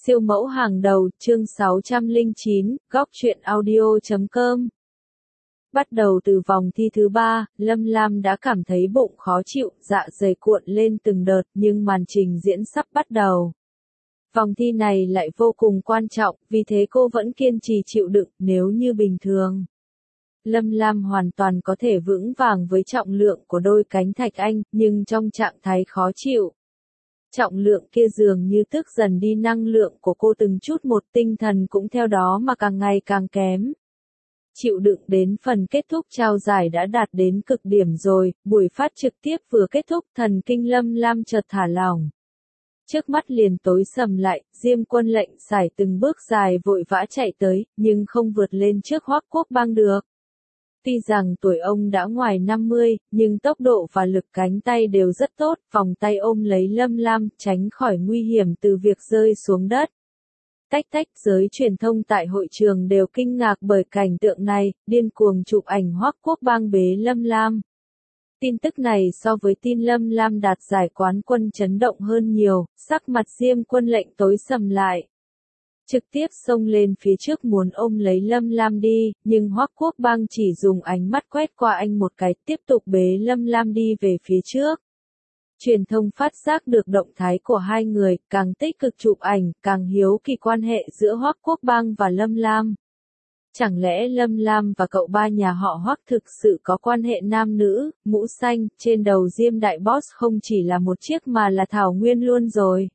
Siêu mẫu hàng đầu, chương 609, góc truyện audio.com. Bắt đầu từ vòng thi thứ 3, Lâm Lam đã cảm thấy bụng khó chịu, dạ dày cuộn lên từng đợt, nhưng màn trình diễn sắp bắt đầu. Vòng thi này lại vô cùng quan trọng, vì thế cô vẫn kiên trì chịu đựng. Nếu như bình thường, Lâm Lam hoàn toàn có thể vững vàng với trọng lượng của đôi cánh thạch anh, nhưng trong trạng thái khó chịu, trọng lượng kia dường như tức dần đi năng lượng của cô từng chút một, tinh thần cũng theo đó mà càng ngày càng kém. Chịu đựng đến phần kết thúc trao giải đã đạt đến cực điểm rồi, buổi phát trực tiếp vừa kết thúc, thần kinh Lâm Lam chợt thả lỏng. Trước mắt liền tối sầm lại, Diêm Quân Lệnh sải từng bước dài vội vã chạy tới, nhưng không vượt lên trước Hoắc Quốc Bang được. Tuy rằng tuổi ông đã ngoài 50, nhưng tốc độ và lực cánh tay đều rất tốt, vòng tay ôm lấy Lâm Lam, tránh khỏi nguy hiểm từ việc rơi xuống đất. Tách tách, giới truyền thông tại hội trường đều kinh ngạc bởi cảnh tượng này, điên cuồng chụp ảnh Hoắc Quốc Bang bế Lâm Lam. Tin tức này so với tin Lâm Lam đạt giải quán quân chấn động hơn nhiều, sắc mặt Diêm Quân Lệnh tối sầm lại. Trực tiếp xông lên phía trước muốn ôm lấy Lâm Lam đi, nhưng Hoắc Quốc Bang chỉ dùng ánh mắt quét qua anh một cái, tiếp tục bế Lâm Lam đi về phía trước. Truyền thông phát giác được động thái của hai người, càng tích cực chụp ảnh, càng hiếu kỳ quan hệ giữa Hoắc Quốc Bang và Lâm Lam. Chẳng lẽ Lâm Lam và cậu ba nhà họ Hoắc thực sự có quan hệ nam nữ? Mũ xanh, trên đầu Diêm đại boss không chỉ là một chiếc mà là thảo nguyên luôn rồi.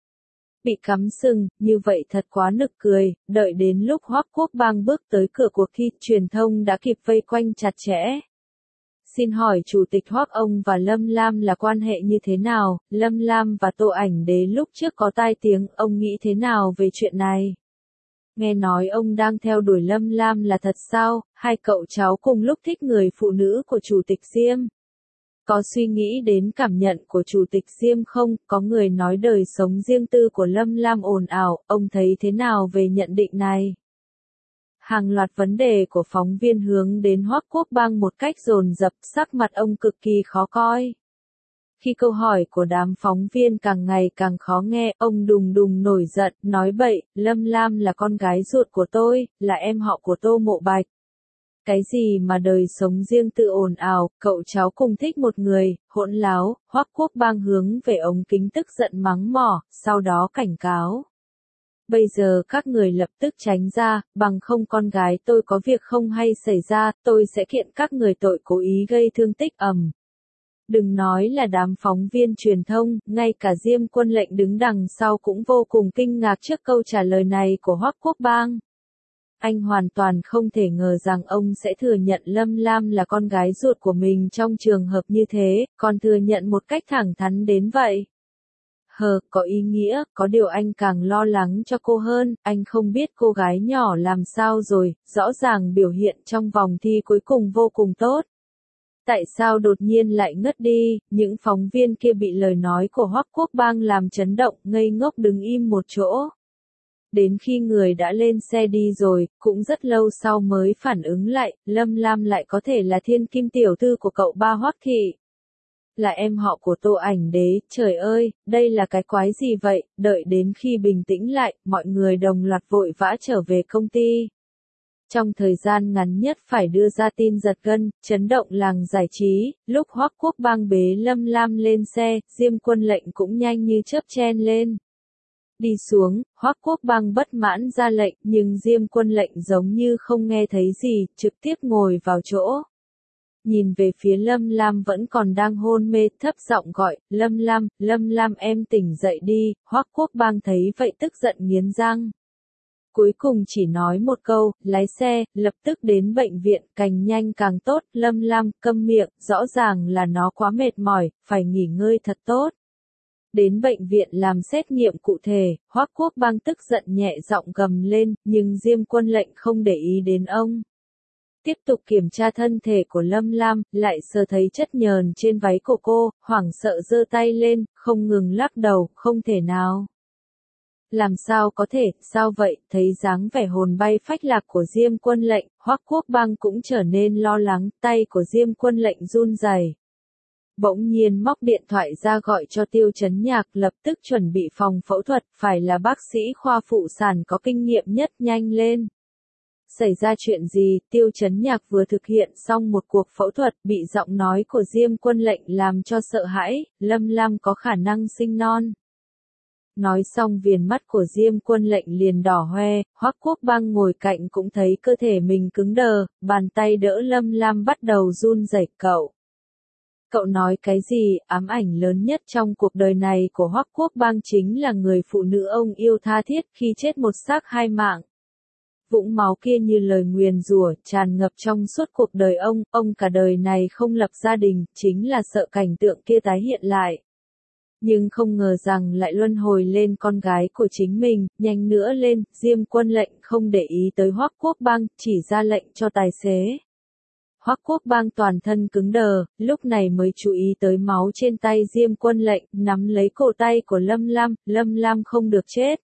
Bị cắm sừng, như vậy thật quá nực cười. Đợi đến lúc Hoắc Quốc Bang bước tới cửa cuộc thi, truyền thông đã kịp vây quanh chặt chẽ. Xin hỏi Chủ tịch Hoắc, ông và Lâm Lam là quan hệ như thế nào? Lâm Lam và Tô Ảnh Đế lúc trước có tai tiếng, ông nghĩ thế nào về chuyện này? Nghe nói ông đang theo đuổi Lâm Lam là thật sao? Hai cậu cháu cùng lúc thích người phụ nữ của Chủ tịch Diêm. Có suy nghĩ đến cảm nhận của Chủ tịch Diêm không? Có người nói đời sống riêng tư của Lâm Lam ồn ào, ông thấy thế nào về nhận định này? Hàng loạt vấn đề của phóng viên hướng đến Hoắc Quốc Bang một cách dồn dập, sắc mặt ông cực kỳ khó coi. Khi câu hỏi của đám phóng viên càng ngày càng khó nghe, ông đùng đùng nổi giận, nói bậy, Lâm Lam là con gái ruột của tôi, là em họ của Tô Mộ Bạch. Cái gì mà đời sống riêng tư ồn ào, cậu cháu cùng thích một người, hỗn láo. Hoắc Quốc Bang hướng về ống kính tức giận mắng mỏ, sau đó cảnh cáo. Bây giờ các người lập tức tránh ra, bằng không con gái tôi có việc không hay xảy ra, tôi sẽ kiện các người tội cố ý gây thương tích ầm. Đừng nói là đám phóng viên truyền thông, ngay cả Diêm Quân Lệnh đứng đằng sau cũng vô cùng kinh ngạc trước câu trả lời này của Hoắc Quốc Bang. Anh hoàn toàn không thể ngờ rằng ông sẽ thừa nhận Lâm Lam là con gái ruột của mình trong trường hợp như thế, còn thừa nhận một cách thẳng thắn đến vậy. Có ý nghĩa, có điều anh càng lo lắng cho cô hơn, anh không biết cô gái nhỏ làm sao rồi, rõ ràng biểu hiện trong vòng thi cuối cùng vô cùng tốt. Tại sao đột nhiên lại ngất đi? Những phóng viên kia bị lời nói của Hoắc Quốc Bang làm chấn động, ngây ngốc đứng im một chỗ. Đến khi người đã lên xe đi rồi, cũng rất lâu sau mới phản ứng lại, Lâm Lam lại có thể là thiên kim tiểu thư của cậu ba Hoắc Thị. Là em họ của Tô Ảnh Đế, trời ơi, đây là cái quái gì vậy? Đợi đến khi bình tĩnh lại, mọi người đồng loạt vội vã trở về công ty. Trong thời gian ngắn nhất phải đưa ra tin giật gân, chấn động làng giải trí, lúc Hoắc Quốc Bang bế Lâm Lam lên xe, Diêm Quân Lệnh cũng nhanh như chớp chen lên. Đi xuống, Hoắc Quốc Bang bất mãn ra lệnh, nhưng Diêm Quân Lệnh giống như không nghe thấy gì, trực tiếp ngồi vào chỗ. Nhìn về phía Lâm Lam vẫn còn đang hôn mê, thấp giọng gọi, Lâm Lam em tỉnh dậy đi. Hoắc Quốc Bang thấy vậy tức giận nghiến răng. Cuối cùng chỉ nói một câu, lái xe, lập tức đến bệnh viện, càng nhanh càng tốt. Lâm Lam, câm miệng, rõ ràng là nó quá mệt mỏi, phải nghỉ ngơi thật tốt. Đến bệnh viện làm xét nghiệm cụ thể, Hoắc Quốc Bang tức giận nhẹ giọng gầm lên, nhưng Diêm Quân Lệnh không để ý đến ông. Tiếp tục kiểm tra thân thể của Lâm Lam, lại sờ thấy chất nhờn trên váy của cô, hoảng sợ giơ tay lên, không ngừng lắc đầu, không thể nào. Làm sao có thể, sao vậy? Thấy dáng vẻ hồn bay phách lạc của Diêm Quân Lệnh, Hoắc Quốc Bang cũng trở nên lo lắng, tay của Diêm Quân Lệnh run rẩy. bỗng nhiên móc điện thoại ra gọi cho Tiêu Chấn Nhạc lập tức chuẩn bị phòng phẫu thuật, phải là bác sĩ khoa phụ sản có kinh nghiệm nhất, nhanh lên. Xảy ra chuyện gì? Tiêu Chấn Nhạc vừa thực hiện xong một cuộc phẫu thuật, bị giọng nói của Diêm Quân Lệnh làm cho sợ hãi, Lâm Lam có khả năng sinh non. Nói xong viền mắt của Diêm Quân Lệnh liền đỏ hoe, Hoắc Quốc Bang ngồi cạnh cũng thấy cơ thể mình cứng đờ, bàn tay đỡ Lâm Lam bắt đầu run rẩy. Cậu nói cái gì? Ám ảnh lớn nhất trong cuộc đời này của Hoắc Quốc Bang chính là người phụ nữ ông yêu tha thiết, khi chết một xác hai mạng. Vũng máu kia như lời nguyền rủa tràn ngập trong suốt cuộc đời ông cả đời này không lập gia đình, chính là sợ cảnh tượng kia tái hiện lại. Nhưng không ngờ rằng lại luân hồi lên con gái của chính mình, nhanh nữa lên, Diêm Quân Lệnh không để ý tới Hoắc Quốc Bang, chỉ ra lệnh cho tài xế. Hoắc Quốc Bang toàn thân cứng đờ, lúc này mới chú ý tới máu trên tay Diêm Quân Lệnh, nắm lấy cổ tay của Lâm Lam không được chết.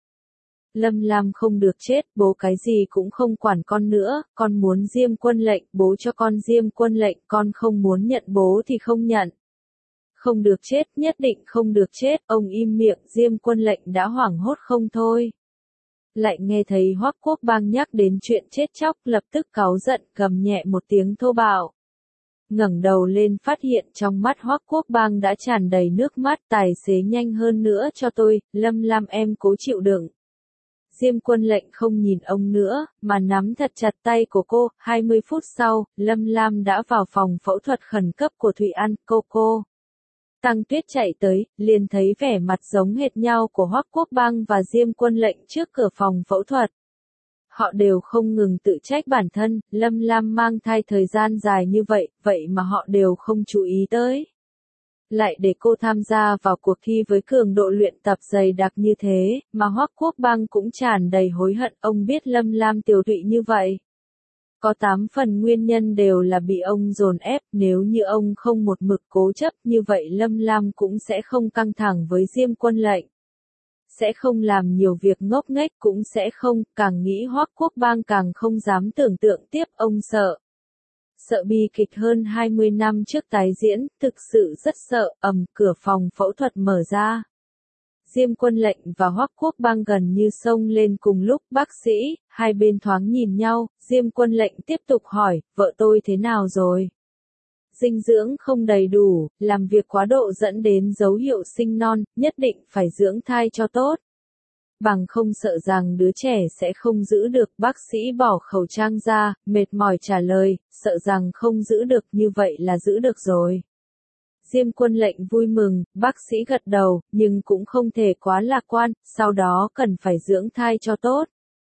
Lâm Lam không được chết, bố cái gì cũng không quản con nữa, con muốn Diêm Quân Lệnh, bố cho con Diêm Quân Lệnh, con không muốn nhận bố thì không nhận. Không được chết, nhất định không được chết, ông im miệng, Diêm Quân Lệnh đã hoảng hốt không thôi. Lại nghe thấy Hoắc Quốc Bang nhắc đến chuyện chết chóc, lập tức cáu giận, gầm nhẹ một tiếng thô bạo. Ngẩng đầu lên phát hiện trong mắt Hoắc Quốc Bang đã tràn đầy nước mắt, tài xế nhanh hơn nữa cho tôi, Lâm Lam em cố chịu đựng. Diêm Quân Lệnh không nhìn ông nữa, mà nắm thật chặt tay của cô, 20 phút sau, Lâm Lam đã vào phòng phẫu thuật khẩn cấp của Thụy An, cô. Tăng Tuyết chạy tới, liền thấy vẻ mặt giống hệt nhau của Hoắc Quốc Bang và Diêm Quân Lệnh trước cửa phòng phẫu thuật. Họ đều không ngừng tự trách bản thân, Lâm Lam mang thai thời gian dài như vậy, vậy mà họ đều không chú ý tới. Lại để cô tham gia vào cuộc thi với cường độ luyện tập dày đặc như thế, mà Hoắc Quốc Bang cũng tràn đầy hối hận, ông biết Lâm Lam tiểu tụy như vậy. Có 8 phần nguyên nhân đều là bị ông dồn ép, nếu như ông không một mực cố chấp như vậy Lâm Lam cũng sẽ không căng thẳng với Diêm Quân Lệnh. Sẽ không làm nhiều việc ngốc nghếch cũng sẽ không, càng nghĩ Hoắc Quốc Bang càng không dám tưởng tượng tiếp, ông sợ. Sợ bi kịch hơn 20 năm trước tái diễn, thực sự rất sợ, cửa phòng phẫu thuật mở ra. Diêm Quân Lệnh và Hoắc Quốc Bang gần như xông lên cùng lúc, bác sĩ, hai bên thoáng nhìn nhau, Diêm Quân Lệnh tiếp tục hỏi, vợ tôi thế nào rồi? Dinh dưỡng không đầy đủ, làm việc quá độ dẫn đến dấu hiệu sinh non, nhất định phải dưỡng thai cho tốt. Bằng không sợ rằng đứa trẻ sẽ không giữ được, bác sĩ bỏ khẩu trang ra, mệt mỏi trả lời, sợ rằng không giữ được, như vậy là giữ được rồi. Diêm Quân Lệnh vui mừng, bác sĩ gật đầu, nhưng cũng không thể quá lạc quan, sau đó cần phải dưỡng thai cho tốt.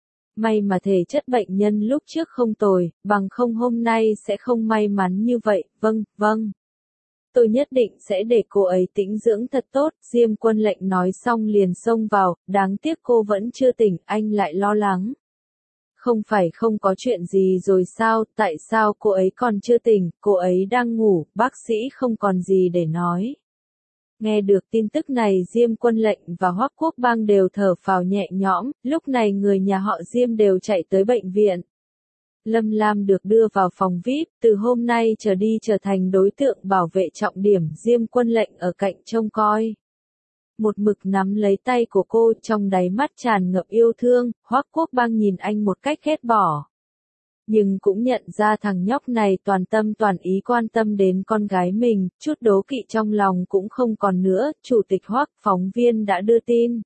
May mà thể chất bệnh nhân lúc trước không tồi, bằng không hôm nay sẽ không may mắn như vậy, vâng. Tôi nhất định sẽ để cô ấy tĩnh dưỡng thật tốt, Diêm Quân Lệnh nói xong liền xông vào, đáng tiếc cô vẫn chưa tỉnh, anh lại lo lắng. Không phải không có chuyện gì rồi sao, tại sao cô ấy còn chưa tỉnh, cô ấy đang ngủ, bác sĩ không còn gì để nói. Nghe được tin tức này Diêm Quân Lệnh và Hoắc Quốc Bang đều thở phào nhẹ nhõm, lúc này người nhà họ Diêm đều chạy tới bệnh viện. Lâm Lam được đưa vào phòng VIP, từ hôm nay trở đi trở thành đối tượng bảo vệ trọng điểm, Diêm Quân Lệnh ở cạnh trông coi. Một mực nắm lấy tay của cô, trong đáy mắt tràn ngập yêu thương, Hoắc Quốc Bang nhìn anh một cách ghét bỏ. Nhưng cũng nhận ra thằng nhóc này toàn tâm toàn ý quan tâm đến con gái mình, chút đố kỵ trong lòng cũng không còn nữa, Chủ tịch Hoắc, phóng viên đã đưa tin.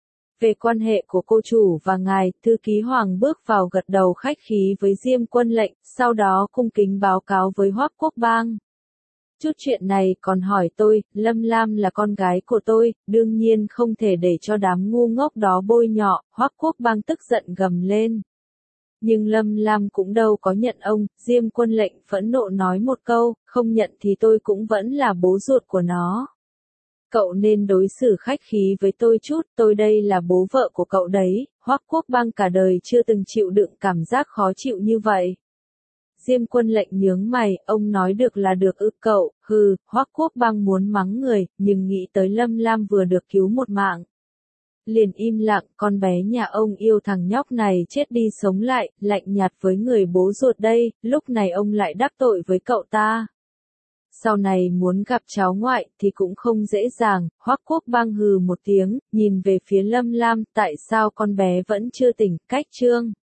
Về quan hệ của cô chủ và ngài, thư ký Hoàng bước vào gật đầu khách khí với Diêm Quân Lệnh, sau đó cung kính báo cáo với Hoắc Quốc Bang. Chút chuyện này còn hỏi tôi, Lâm Lam là con gái của tôi, đương nhiên không thể để cho đám ngu ngốc đó bôi nhọ, Hoắc Quốc Bang tức giận gầm lên. Nhưng Lâm Lam cũng đâu có nhận ông, Diêm Quân Lệnh phẫn nộ nói một câu, không nhận thì tôi cũng vẫn là bố ruột của nó. Cậu nên đối xử khách khí với tôi chút, tôi đây là bố vợ của cậu đấy, Hoắc Quốc Bang cả đời chưa từng chịu đựng cảm giác khó chịu như vậy. Diêm Quân Lệnh nhướng mày, ông nói được là được ư cậu, Hoắc Quốc Bang muốn mắng người, nhưng nghĩ tới Lâm Lam vừa được cứu một mạng. Liền im lặng, con bé nhà ông yêu thằng nhóc này chết đi sống lại, lạnh nhạt với người bố ruột đây, lúc này ông lại đắc tội với cậu ta. sau này muốn gặp cháu ngoại thì cũng không dễ dàng. Hoắc Quốc Bang hừ một tiếng, nhìn về phía Lâm Lam, tại sao con bé vẫn chưa tỉnh, cách Trương